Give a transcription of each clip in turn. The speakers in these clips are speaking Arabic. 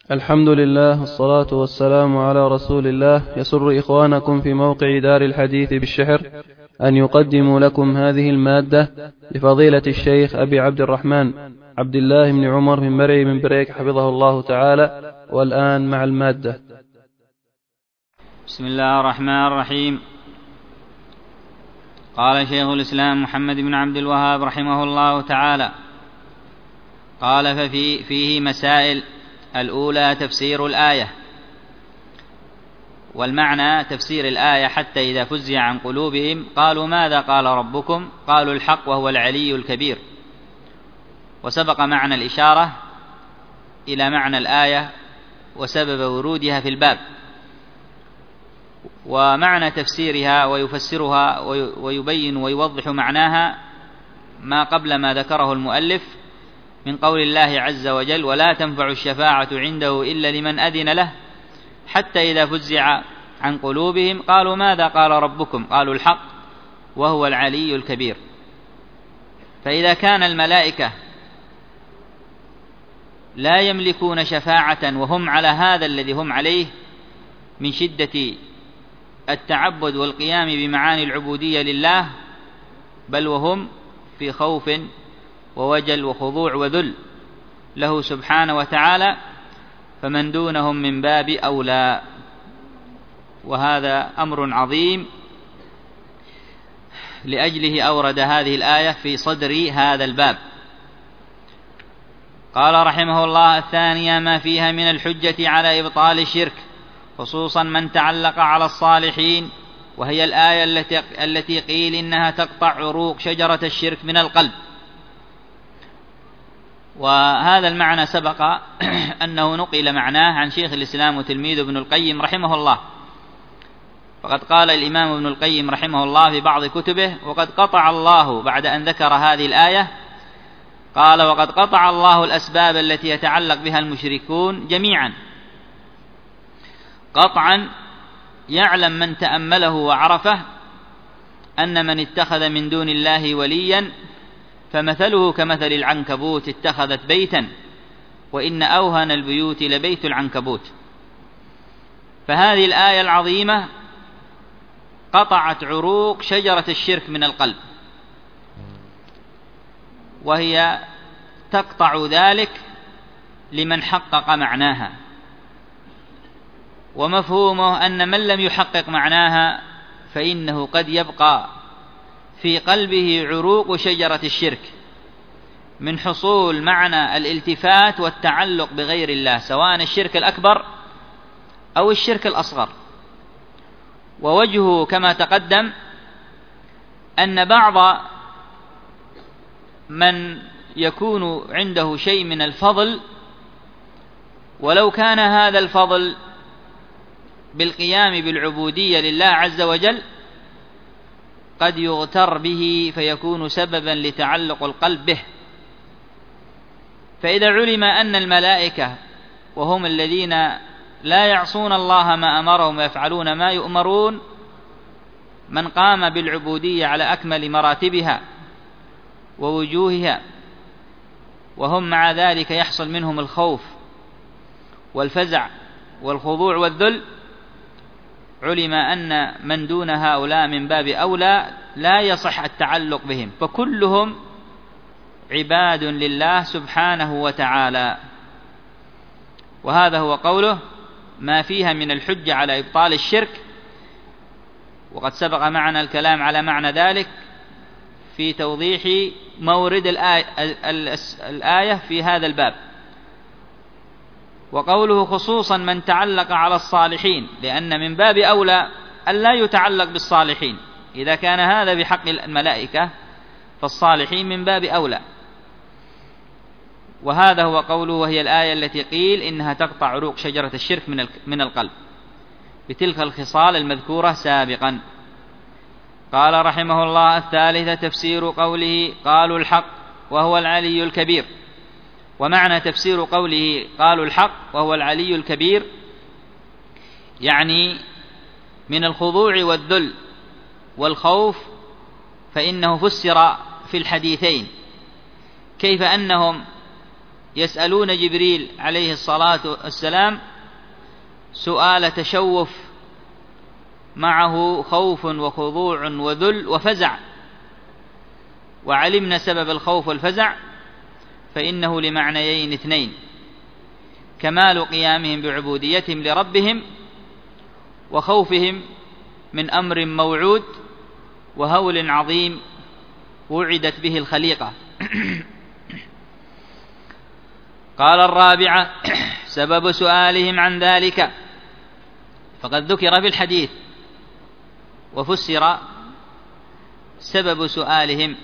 الحمد لله والصلاة والسلام على رسول الله. يسر إخوانكم في موقع دار الحديث بالشحر أن يقدموا لكم هذه المادة لفضيلة الشيخ أبي عبد الرحمن عبد الله بن عمر من مرعي من بريك حفظه الله تعالى. والآن مع المادة. بسم الله الرحمن الرحيم. قال شيخ الإسلام محمد بن عبد الوهاب رحمه الله تعالى: قال فيه مسائل. الأولى تفسير الآية، والمعنى تفسير الآية: حتى إذا فزع عن قلوبهم قالوا ماذا قال ربكم؟ قالوا الحق وهو العلي الكبير. وسبق معنى الإشارة إلى معنى الآية وسبب ورودها في الباب. ومعنى تفسيرها ويفسرها ويبين ويوضح معناها ما قبل ما ذكره المؤلف من قول الله عز وجل: ولا تنفع الشفاعة عنده إلا لمن أذن له حتى إذا فزع عن قلوبهم قالوا ماذا قال ربكم؟ قالوا الحق وهو العلي الكبير. فإذا كان الملائكة لا يملكون شفاعة وهم على هذا الذي هم عليه من شدة التعبد والقيام بمعاني العبودية لله، بل وهم في خوف ووجل وخضوع وذل له سبحانه وتعالى، فمن دونهم من باب أولى. وهذا أمر عظيم، لأجله أورد هذه الآية في صدر هذا الباب. قال رحمه الله: الثانية ما فيها من الحجة على إبطال الشرك، خصوصا من تعلق على الصالحين، وهي الآية التي قيل إنها تقطع عروق شجرة الشرك من القلب. وهذا المعنى سبق أنه نقل معناه عن شيخ الإسلام وتلميذ ابن القيم رحمه الله. فقد قال الإمام ابن القيم رحمه الله في بعض كتبه: وقد قطع الله، بعد أن ذكر هذه الآية قال: وقد قطع الله الأسباب التي يتعلق بها المشركون جميعا، قطعا يعلم من تأمله وعرفه أن من اتخذ من دون الله وليا فمثله كمثل العنكبوت اتخذت بيتا وإن أوهن البيوت لبيت العنكبوت. فهذه الآية العظيمة قطعت عروق شجرة الشرك من القلب، وهي تقطع ذلك لمن حقق معناها. ومفهومه أن من لم يحقق معناها فإنه قد يبقى في قلبه عروق شجرة الشرك من حصول معنى الالتفات والتعلق بغير الله، سواء الشرك الأكبر أو الشرك الأصغر. ووجهه كما تقدم أن بعض من يكون عنده شيء من الفضل، ولو كان هذا الفضل بالقيام بالعبودية لله عز وجل، قد يغتر به فيكون سببا لتعلق القلب به. فإذا علم أن الملائكة وهم الذين لا يعصون الله ما أمرهم ويفعلون ما يؤمرون، من قام بالعبودية على أكمل مراتبها ووجوهها، وهم مع ذلك يحصل منهم الخوف والفزع والخضوع والذل، علم أن من دون هؤلاء من باب أولى لا يصح التعلق بهم، فكلهم عباد لله سبحانه وتعالى. وهذا هو قوله: ما فيها من الحجة على إبطال الشرك. وقد سبق معنا الكلام على معنى ذلك في توضيح مورد الآية في هذا الباب. وقوله خصوصا من تعلق على الصالحين، لأن من باب أولى أن لا يتعلق بالصالحين. إذا كان هذا بحق الملائكة فالصالحين من باب أولى. وهذا هو قوله: وهي الآية التي قيل إنها تقطع عروق شجرة الشرك من القلب بتلك الخصال المذكورة سابقا. قال رحمه الله: الثالثة تفسير قوله قالوا الحق وهو العلي الكبير. ومعنى تفسير قوله قالوا الحق وهو العلي الكبير يعني من الخضوع والذل والخوف، فإنه فسر في الحديثين كيف أنهم يسألون جبريل عليه الصلاة والسلام سؤال تشوف معه خوف وخضوع وذل وفزع، وعلمنا سبب الخوف والفزع، فإنه لمعنيين اثنين: كمال قيامهم بعبوديتهم لربهم، وخوفهم من أمر موعود وهول عظيم وعدت به الخليقة. قال الرابعة: سبب سؤالهم عن ذلك، فقد ذكر في الحديث وفسر سبب سؤالهم.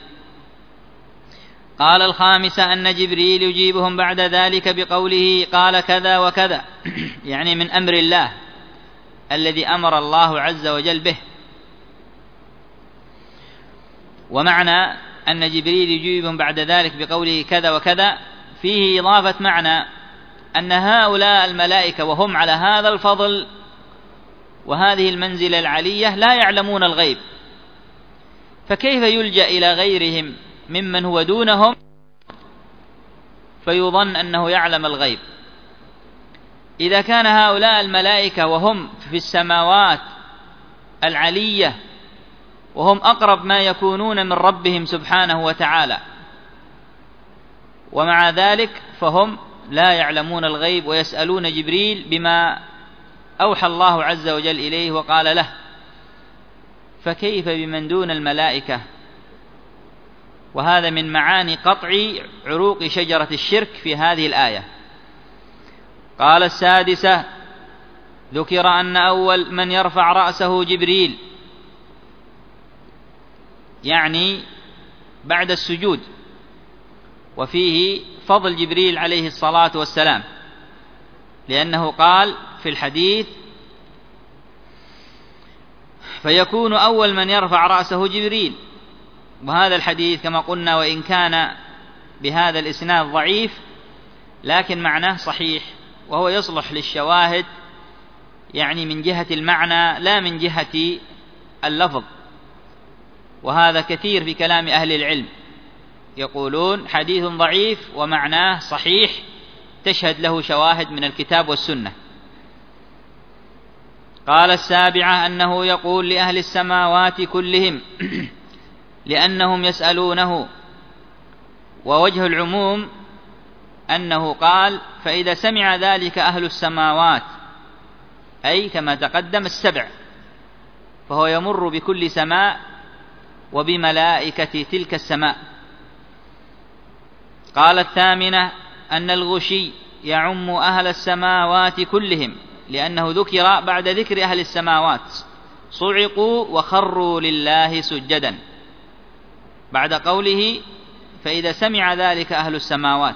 قال الخامسة: أن جبريل يجيبهم بعد ذلك بقوله قال كذا وكذا، يعني من أمر الله الذي أمر الله عز وجل به. ومعنى أن جبريل يجيبهم بعد ذلك بقوله كذا وكذا فيه إضافة معنى أن هؤلاء الملائكة وهم على هذا الفضل وهذه المنزلة العلية لا يعلمون الغيب، فكيف يلجأ إلى غيرهم ممن هو دونهم فيظن أنه يعلم الغيب؟ إذا كان هؤلاء الملائكة وهم في السماوات العلية وهم أقرب ما يكونون من ربهم سبحانه وتعالى، ومع ذلك فهم لا يعلمون الغيب ويسألون جبريل بما أوحى الله عز وجل إليه وقال له، فكيف بمن دون الملائكة؟ وهذا من معاني قطع عروق شجرة الشرك في هذه الآية. قال السادسة: ذكر أن أول من يرفع رأسه جبريل، يعني بعد السجود، وفيه فضل جبريل عليه الصلاة والسلام، لأنه قال في الحديث: فيكون أول من يرفع رأسه جبريل. وهذا الحديث كما قلنا وإن كان بهذا الإسناد ضعيف لكن معناه صحيح، وهو يصلح للشواهد، يعني من جهة المعنى لا من جهة اللفظ. وهذا كثير في كلام أهل العلم، يقولون حديث ضعيف ومعناه صحيح تشهد له شواهد من الكتاب والسنة. قال السابعة: أنه يقول لأهل السماوات كلهم لأنهم يسألونه. ووجه العموم أنه قال: فإذا سمع ذلك أهل السماوات، أي كما تقدم السبع، فهو يمر بكل سماء وبملائكة تلك السماء. قال الثامنة: أن الغشي يعم أهل السماوات كلهم، لأنه ذكر بعد ذكر أهل السماوات صعقوا وخروا لله سجدا، بعد قوله فإذا سمع ذلك أهل السماوات.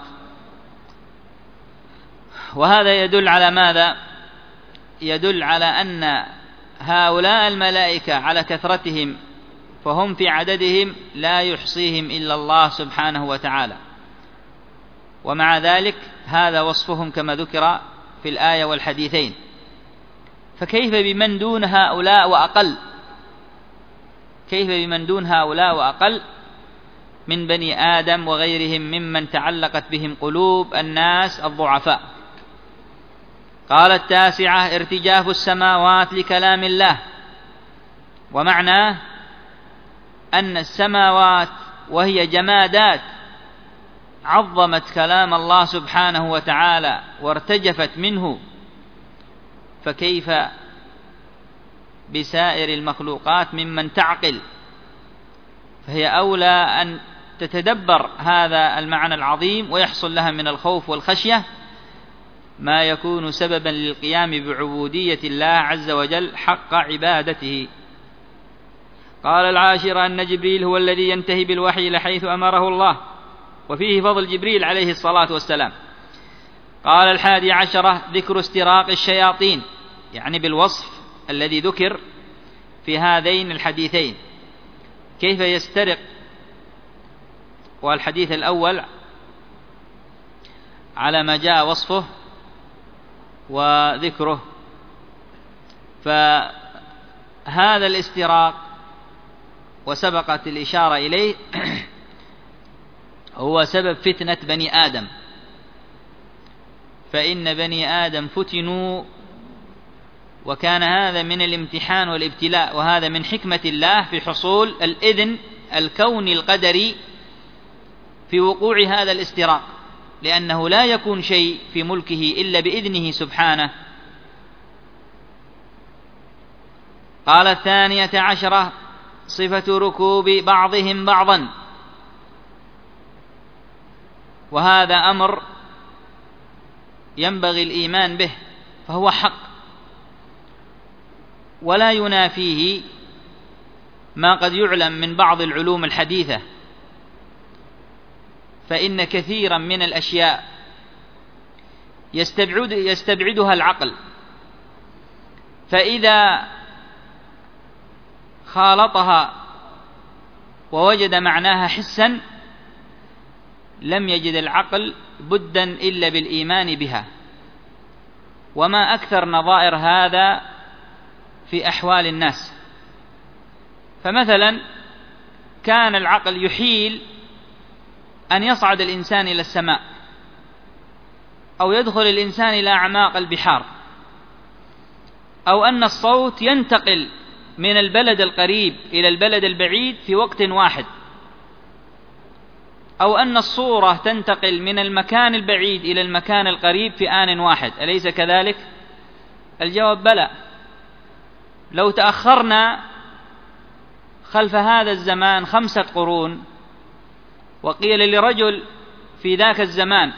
وهذا يدل على ماذا؟ يدل على أن هؤلاء الملائكة على كثرتهم فهم في عددهم لا يحصيهم إلا الله سبحانه وتعالى، ومع ذلك هذا وصفهم كما ذكر في الآية والحديثين. فكيف بمن دون هؤلاء وأقل؟ كيف بمن دون هؤلاء وأقل من بني آدم وغيرهم ممن تعلقت بهم قلوب الناس الضعفاء؟ قال التاسعة: ارتجاف السماوات لكلام الله. ومعناه أن السماوات وهي جمادات عظمت كلام الله سبحانه وتعالى وارتجفت منه، فكيف بسائر المخلوقات ممن تعقل؟ فهي أولى أن تتدبر هذا المعنى العظيم ويحصل لها من الخوف والخشية ما يكون سببا للقيام بعبودية الله عز وجل حق عبادته. قال العاشر: أن جبريل هو الذي ينتهي بالوحي لحيث أمره الله، وفيه فضل جبريل عليه الصلاة والسلام. قال الحادي عشرة: ذكر استراق الشياطين، يعني بالوصف الذي ذكر في هذين الحديثين، كيف يسترق. والحديث الأول على ما جاء وصفه وذكره، فهذا الاستراق وسبقت الإشارة إليه هو سبب فتنة بني آدم، فإن بني آدم فتنوا، وكان هذا من الامتحان والابتلاء، وهذا من حكمة الله في حصول الإذن الكوني القدري في وقوع هذا الاستراق، لأنه لا يكون شيء في ملكه إلا بإذنه سبحانه. قال 12 صفة ركوب بعضهم بعضا، وهذا أمر ينبغي الإيمان به، فهو حق ولا ينافيه ما قد يعلم من بعض العلوم الحديثة، فإن كثيرا من الأشياء يستبعدها العقل، فإذا خالطها ووجد معناها حسا لم يجد العقل بدا إلا بالإيمان بها. وما أكثر نظائر هذا في أحوال الناس. فمثلا كان العقل يحيل أن يصعد الإنسان إلى السماء، أو يدخل الإنسان إلى أعماق البحار، أو أن الصوت ينتقل من البلد القريب إلى البلد البعيد في وقت واحد، أو أن الصورة تنتقل من المكان البعيد إلى المكان القريب في آن واحد. أليس كذلك؟ الجواب بلى. لو تأخرنا خلف هذا الزمان 5 قرون وقيل لرجل في ذاك الزمان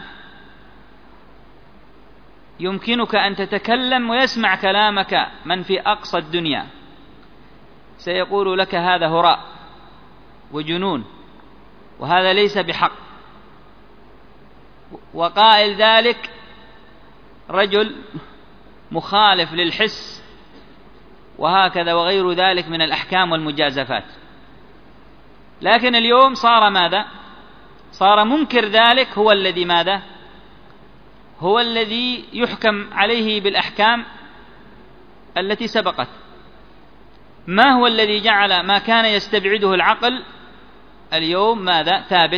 يمكنك أن تتكلم ويسمع كلامك من في أقصى الدنيا، سيقول لك هذا هراء وجنون، وهذا ليس بحق. وقائل ذلك رجل مخالف للحس، وهكذا وغير ذلك من الأحكام والمجازفات. لكن اليوم صار ماذا؟ صار منكر ذلك هو الذي ماذا؟ هو الذي يحكم عليه بالأحكام التي سبقت. ما هو الذي جعل ما كان يستبعده العقل اليوم ماذا؟ ثابت.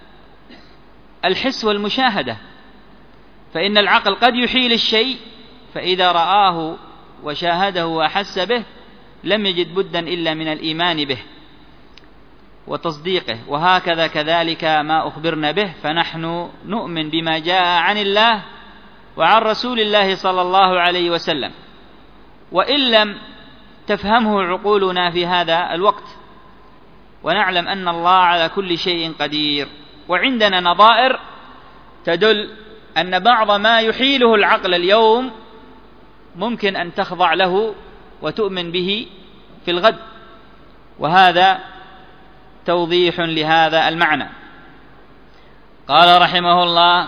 الحس والمشاهدة. فإن العقل قد يحيل الشيء، فإذا رآه وشاهده وأحس به لم يجد بدا إلا من الإيمان به وتصديقه. وهكذا كذلك ما أخبرنا به، فنحن نؤمن بما جاء عن الله وعن رسول الله صلى الله عليه وسلم، وإن لم تفهمه عقولنا في هذا الوقت، ونعلم أن الله على كل شيء قدير. وعندنا نظائر تدل أن بعض ما يحيله العقل اليوم ممكن أن تخضع له وتؤمن به في الغد، وهذا توضيح لهذا المعنى. قال رحمه الله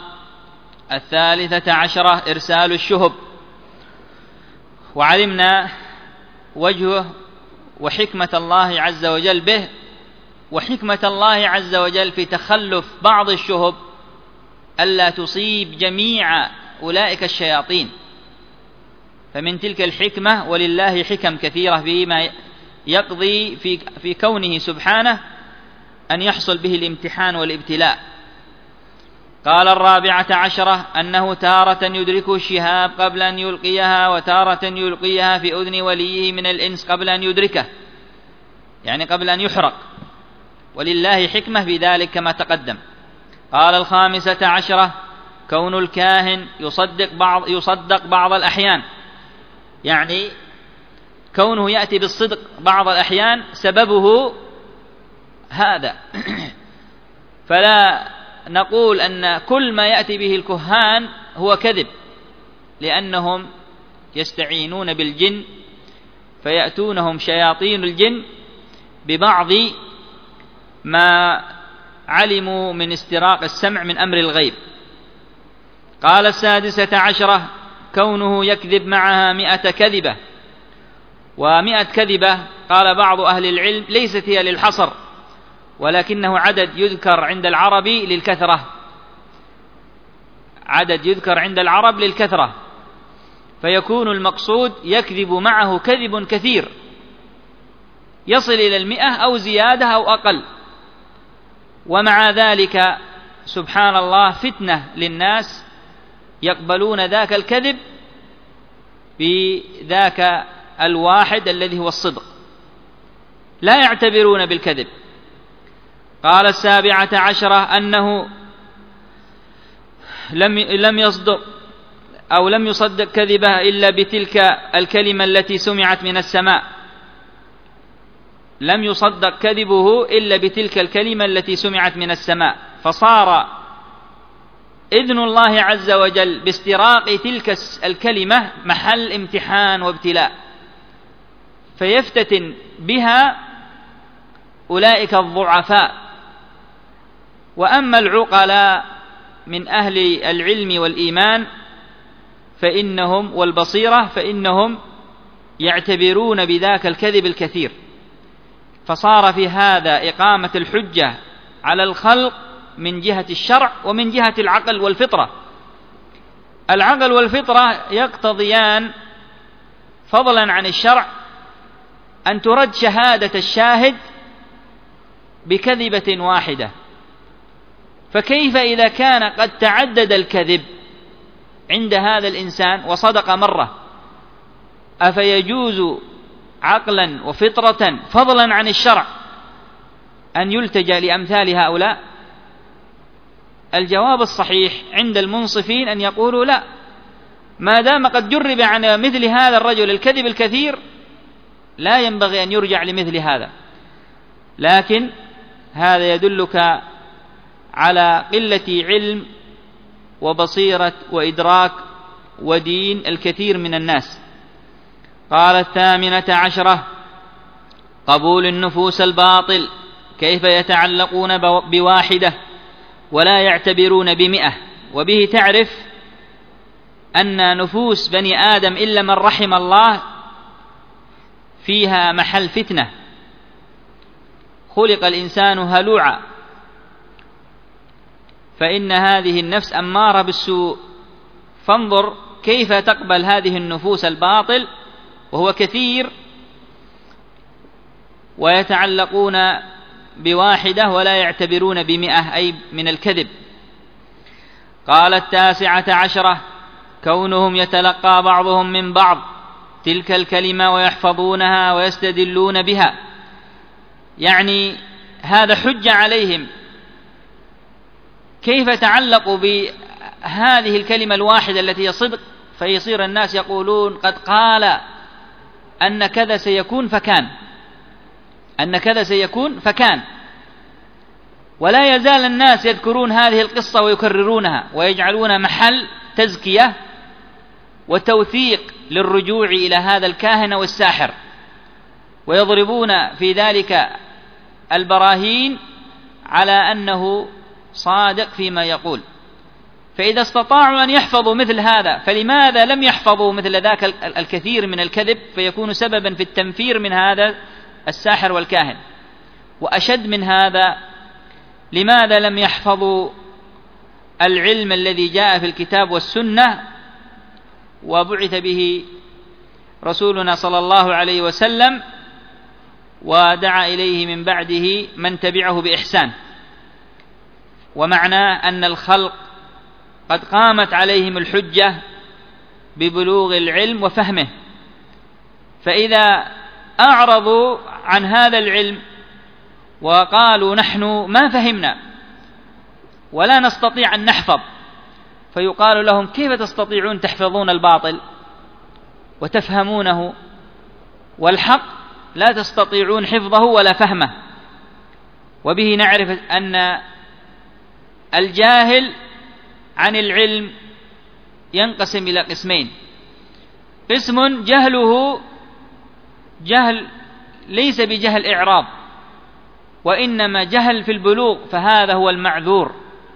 13 إرسال الشهب. وعلمنا وجهه وحكمة الله عز وجل به، وحكمة الله عز وجل في تخلف بعض الشهب ألا تصيب جميع أولئك الشياطين. فمن تلك الحكمة، ولله حكم كثيرة فيما يقضي في كونه سبحانه أن يحصل به الامتحان والابتلاء. قال 14 أنه تارة يدركه الشهاب قبل أن يلقيها، وتارة يلقيها في أذن وليه من الإنس قبل أن يدركه، يعني قبل أن يحرق، ولله حكمة في ذلك كما تقدم. قال 15 كون الكاهن يصدق بعض الأحيان، يعني كونه يأتي بالصدق بعض الأحيان سببه هذا. فلا نقول أن كل ما يأتي به الكهان هو كذب، لأنهم يستعينون بالجن، فيأتونهم شياطين الجن ببعض ما علموا من استراق السمع من أمر الغيب. قال 16 كونه يكذب معها 100 كذبة. و100 كذبة قال بعض أهل العلم ليست هي للحصر، ولكنه عدد يذكر عند العرب للكثرة، عدد يذكر عند العرب للكثرة، فيكون المقصود يكذب معه كذب كثير يصل إلى 100 أو زيادة أو أقل. ومع ذلك سبحان الله فتنة للناس يقبلون ذاك الكذب بذاك الواحد الذي هو الصدق، لا يعتبرون بالكذب. قال 17 أنه لم يصدق أو لم يصدق كذبه إلا بتلك الكلمة التي سمعت من السماء، لم يصدق كذبه إلا بتلك الكلمة التي سمعت من السماء، فصار إذن الله عز وجل باستراق تلك الكلمة محل امتحان وابتلاء، فيفتتن بها أولئك الضعفاء. وأما العقلاء من أهل العلم والإيمان فإنهم والبصيرة فإنهم يعتبرون بذاك الكذب الكثير، فصار في هذا إقامة الحجة على الخلق من جهة الشرع ومن جهة العقل والفطرة. العقل والفطرة يقتضيان فضلا عن الشرع أن ترد شهادة الشاهد بكذبة واحدة، فكيف إذا كان قد تعدد الكذب عند هذا الإنسان وصدق مرة؟ أفيجوز عقلا وفطرة فضلا عن الشرع أن يلتجأ لأمثال هؤلاء؟ الجواب الصحيح عند المنصفين أن يقولوا لا، ما دام قد جرب عن مثل هذا الرجل الكذب الكثير لا ينبغي أن يرجع لمثل هذا. لكن هذا يدلك على قلة علم وبصيرة وإدراك ودين الكثير من الناس. قال 18 قبول النفوس الباطل، كيف يتعلقون بواحدة ولا يعتبرون ب100؟ وبه تعرف أن نفوس بني آدم إلا من رحم الله فيها محل فتنة، خلق الإنسان هلوعا، فإن هذه النفس أمارة بالسوء، فانظر كيف تقبل هذه النفوس الباطل وهو كثير، ويتعلقون بواحدة ولا يعتبرون ب100 أي من الكذب. قال 19 كونهم يتلقى بعضهم من بعض تلك الكلمة ويحفظونها ويستدلون بها، يعني هذا حجة عليهم. كيف تعلقوا بهذه الكلمة الواحدة التي هي صدق، فيصير الناس يقولون قد قال أن كذا سيكون فكان، أن كذا سيكون فكان، ولا يزال الناس يذكرون هذه القصة ويكررونها ويجعلون محل تزكية وتوثيق للرجوع إلى هذا الكاهن والساحر، ويضربون في ذلك البراهين على أنه صادق فيما يقول. فإذا استطاعوا أن يحفظوا مثل هذا فلماذا لم يحفظوا مثل ذاك الكثير من الكذب فيكون سببا في التنفير من هذا الساحر والكاهن؟ وأشد من هذا، لماذا لم يحفظوا العلم الذي جاء في الكتاب والسنة وبعث به رسولنا صلى الله عليه وسلم ودعا إليه من بعده من تبعه بإحسان؟ ومعناه أن الخلق قد قامت عليهم الحجة ببلوغ العلم وفهمه، فإذا أعرضوا عن هذا العلم وقالوا نحن ما فهمنا ولا نستطيع أن نحفظ، فيقال لهم كيف تستطيعون تحفظون الباطل وتفهمونه والحق لا تستطيعون حفظه ولا فهمه؟ وبه نعرف أن الجاهل عن العلم ينقسم إلى قسمين: قسم جهله جهل ليس بجهل إعراض، وإنما جهل في البلوغ فهذا هو المعذور،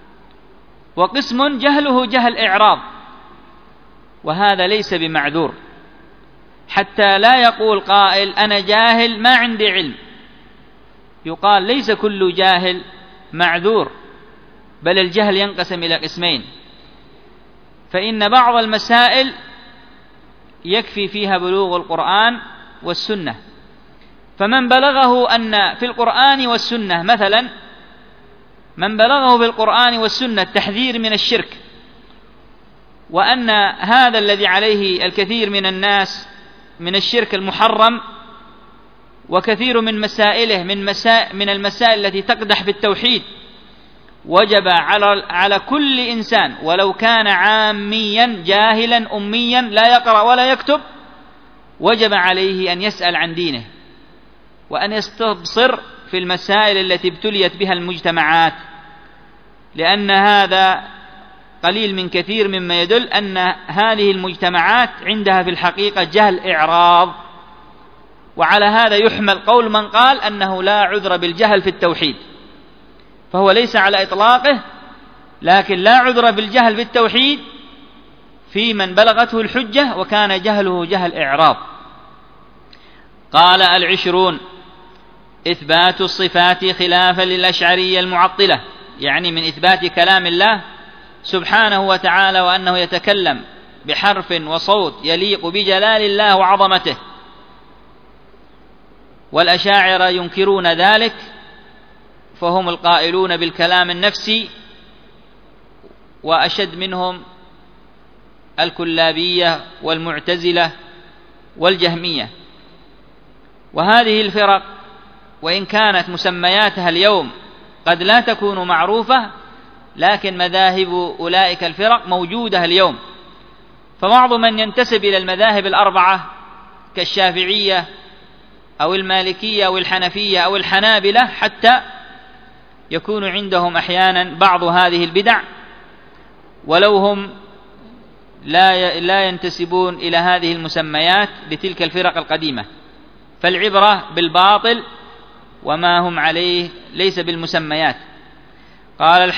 وقسم جهله جهل إعراض وهذا ليس بمعذور، حتى لا يقول قائل أنا جاهل ما عندي علم. يقال ليس كل جاهل معذور، بل الجهل ينقسم إلى قسمين، فإن بعض المسائل يكفي فيها بلوغ القرآن والسنة، فمن بلغه أن في القرآن والسنة مثلا من بلغه في القرآن والسنة التحذير من الشرك وأن هذا الذي عليه الكثير من الناس من الشرك المحرم وكثير من مسائله من المسائل التي تقدح في التوحيد وجب على كل إنسان ولو كان عاميا جاهلا أميا لا يقرأ ولا يكتب، وجب عليه أن يسأل عن دينه وأن يستبصر في المسائل التي ابتليت بها المجتمعات، لأن هذا قليل من كثير مما يدل أن هذه المجتمعات عندها في الحقيقة جهل إعراض. وعلى هذا يحمل قول من قال أنه لا عذر بالجهل في التوحيد، فهو ليس على إطلاقه، لكن لا عذر بالجهل في التوحيد في من بلغته الحجة وكان جهله جهل إعراض. قال 20 إثبات الصفات خلافا للأشعرية المعطلة، يعني من إثبات كلام الله سبحانه وتعالى وأنه يتكلم بحرف وصوت يليق بجلال الله وعظمته، والأشاعرة ينكرون ذلك، فهم القائلون بالكلام النفسي، وأشد منهم الكلابية والمعتزلة والجهمية. وهذه الفرق وإن كانت مسمياتها اليوم قد لا تكون معروفة، لكن مذاهب أولئك الفرق موجودة اليوم. فبعض من ينتسب إلى المذاهب الأربعة كالشافعية أو المالكية أو الحنفية أو الحنابلة حتى يكون عندهم أحيانا بعض هذه البدع، ولو هم لا ينتسبون إلى هذه المسميات لتلك الفرق القديمة. فالعبرة بالباطل وما هم عليه ليس بالمسميات. قال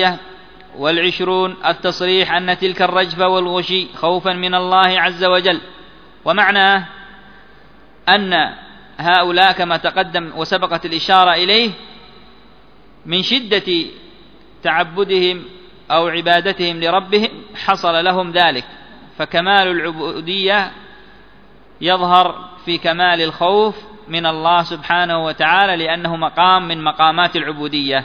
21 التصريح أن تلك الرجفة والغشي خوفا من الله عز وجل، ومعناه أن هؤلاء كما تقدم وسبقت الإشارة إليه من شدة تعبدهم أو عبادتهم لربهم حصل لهم ذلك، فكمال العبودية يظهر في كمال الخوف من الله سبحانه وتعالى، لأنه مقام من مقامات العبودية.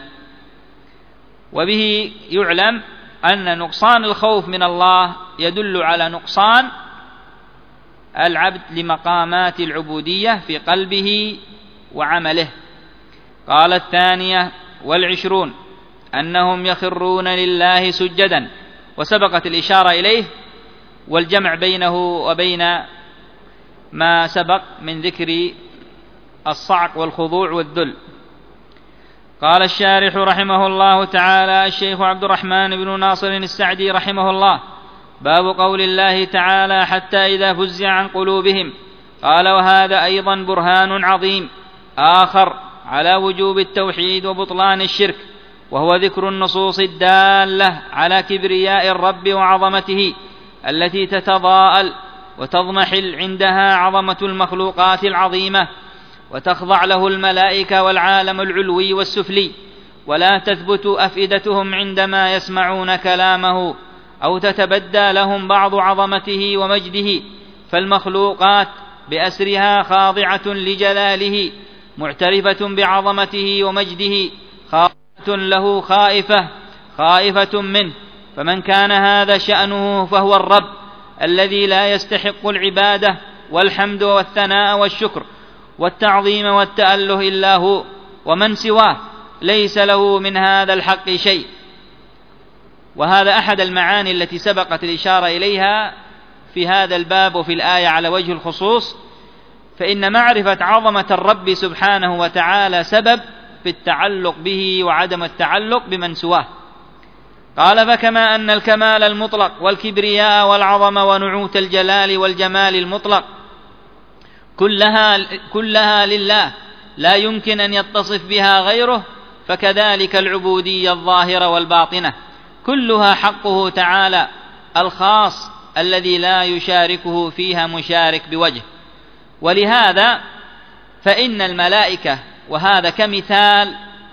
وبه يعلم أن نقصان الخوف من الله يدل على نقصان العبد لمقامات العبودية في قلبه وعمله. قال 22 أنهم يخرون لله سجدا، وسبقت الإشارة إليه والجمع بينه وبين ما سبق من ذكر الصعق والخضوع والذل. قال الشارح رحمه الله تعالى الشيخ عبد الرحمن بن ناصر السعدي رحمه الله: باب قول الله تعالى: حتى إذا فزع عن قلوبهم. قال: وهذا أيضا برهان عظيم آخر على وجوب التوحيد وبطلان الشرك، وهو ذكر النصوص الدالة على كبرياء الرب وعظمته التي تتضاءل وتضمحل عندها عظمة المخلوقات العظيمة، وتخضع له الملائكة والعالم العلوي والسفلي، ولا تثبت أفئدتهم عندما يسمعون كلامه، أو تتبدى لهم بعض عظمته ومجده، فالمخلوقات بأسرها خاضعة لجلاله، معترفة بعظمته ومجده، خاضعة له خائفة منه. فمن كان هذا شأنه فهو الرب الذي لا يستحق العبادة والحمد والثناء والشكر والتعظيم والتأله إلا هو، ومن سواه ليس له من هذا الحق شيء. وهذا أحد المعاني التي سبقت الإشارة إليها في هذا الباب وفي الآية على وجه الخصوص، فإن معرفة عظمة الرب سبحانه وتعالى سبب في التعلق به وعدم التعلق بمن سواه. قال: فكما أن الكمال المطلق والكبرياء والعظمة ونعوت الجلال والجمال المطلق كلها لله لا يمكن أن يتصف بها غيره، فكذلك العبودية الظاهرة والباطنة كلها حقه تعالى الخاص الذي لا يشاركه فيها مشارك بوجه. ولهذا فإن الملائكة، وهذا كمثال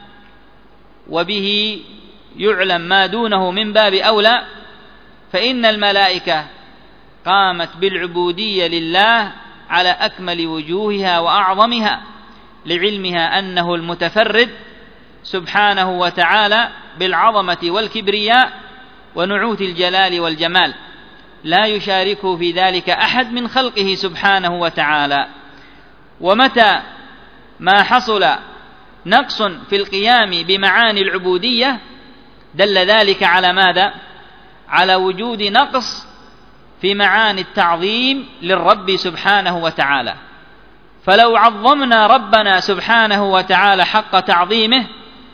وبه يعلم ما دونه من باب أولى، فإن الملائكة قامت بالعبودية لله على أكمل وجوهها وأعظمها، لعلمها أنه المتفرد سبحانه وتعالى بالعظمة والكبرياء ونعوت الجلال والجمال، لا يشاركه في ذلك أحد من خلقه سبحانه وتعالى. ومتى ما حصل نقص في القيام بمعاني العبودية دل ذلك على ماذا؟ على وجود نقص في معاني التعظيم للرب سبحانه وتعالى. فلو عظمنا ربنا سبحانه وتعالى حق تعظيمه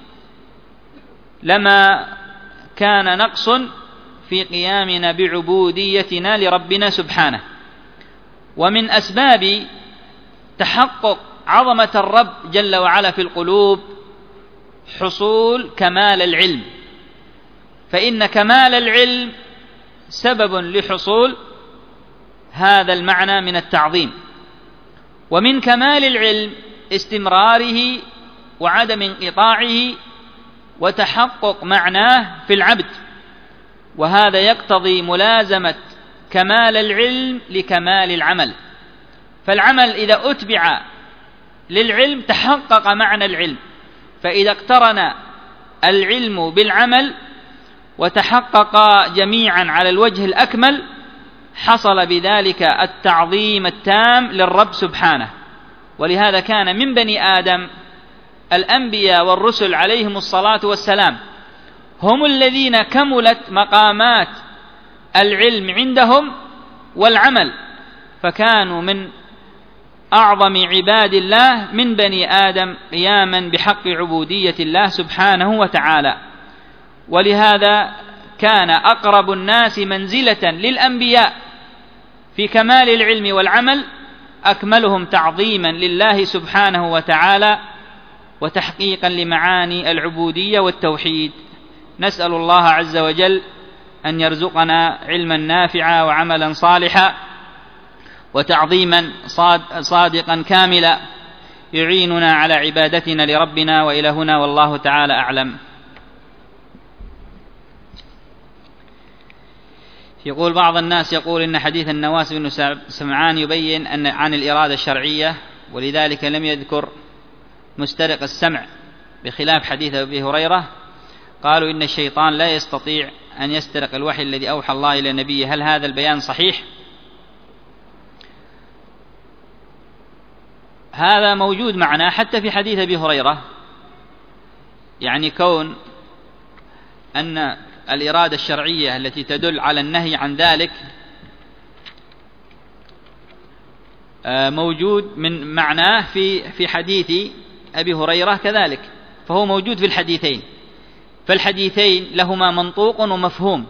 لما كان نقص في قيامنا بعبوديتنا لربنا سبحانه. ومن أسباب تحقق عظمة الرب جل وعلا في القلوب حصول كمال العلم، فإن كمال العلم سبب لحصول هذا المعنى من التعظيم. ومن كمال العلم استمراره وعدم انقطاعه وتحقق معناه في العبد، وهذا يقتضي ملازمة كمال العلم لكمال العمل. فالعمل إذا أتبع للعلم تحقق معنى العلم، فإذا اقترن العلم بالعمل وتحقق جميعا على الوجه الأكمل حصل بذلك التعظيم التام للرب سبحانه. ولهذا كان من بني آدم الأنبياء والرسل عليهم الصلاة والسلام هم الذين كملت مقامات العلم عندهم والعمل، فكانوا من أعظم عباد الله من بني آدم قياما بحق عبودية الله سبحانه وتعالى. ولهذا كان أقرب الناس منزلة للأنبياء في كمال العلم والعمل أكملهم تعظيما لله سبحانه وتعالى وتحقيقا لمعاني العبودية والتوحيد. نسأل الله عز وجل أن يرزقنا علما نافعا وعملا صالحا وتعظيما صادقا كاملا يعيننا على عبادتنا لربنا وإلهنا، والله تعالى أعلم. يقول بعض الناس يقول إن حديث النواس بن سمعان يبين أن عن الإرادة الشرعية، ولذلك لم يذكر مسترق السمع بخلاف حديث أبي هريرة. قالوا إن الشيطان لا يستطيع أن يسترق الوحي الذي أوحى الله إلى نبيه. هل هذا البيان صحيح؟ هذا موجود معنا حتى في حديث أبي هريرة، يعني كون أن الإرادة الشرعية التي تدل على النهي عن ذلك موجود من معناه في حديث أبي هريرة كذلك، فهو موجود في الحديثين، فالحديثين لهما منطوق ومفهوم.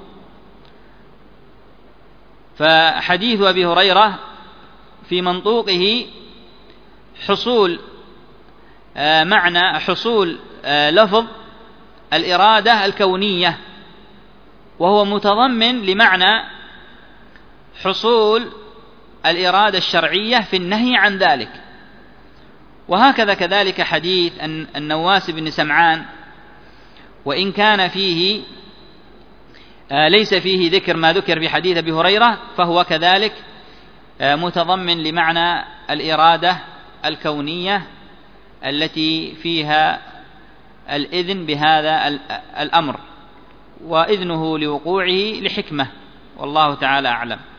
فحديث أبي هريرة في منطوقه حصول معنى حصول لفظ الإرادة الكونية، وهو متضمن لمعنى حصول الإرادة الشرعية في النهي عن ذلك. وهكذا كذلك حديث النواس بن سمعان، وإن كان فيه ليس فيه ذكر ما ذكر في حديث أبي هريرة، فهو كذلك متضمن لمعنى الإرادة الكونية التي فيها الإذن بهذا الأمر، وإذنه لوقوعه لحكمة، والله تعالى أعلم.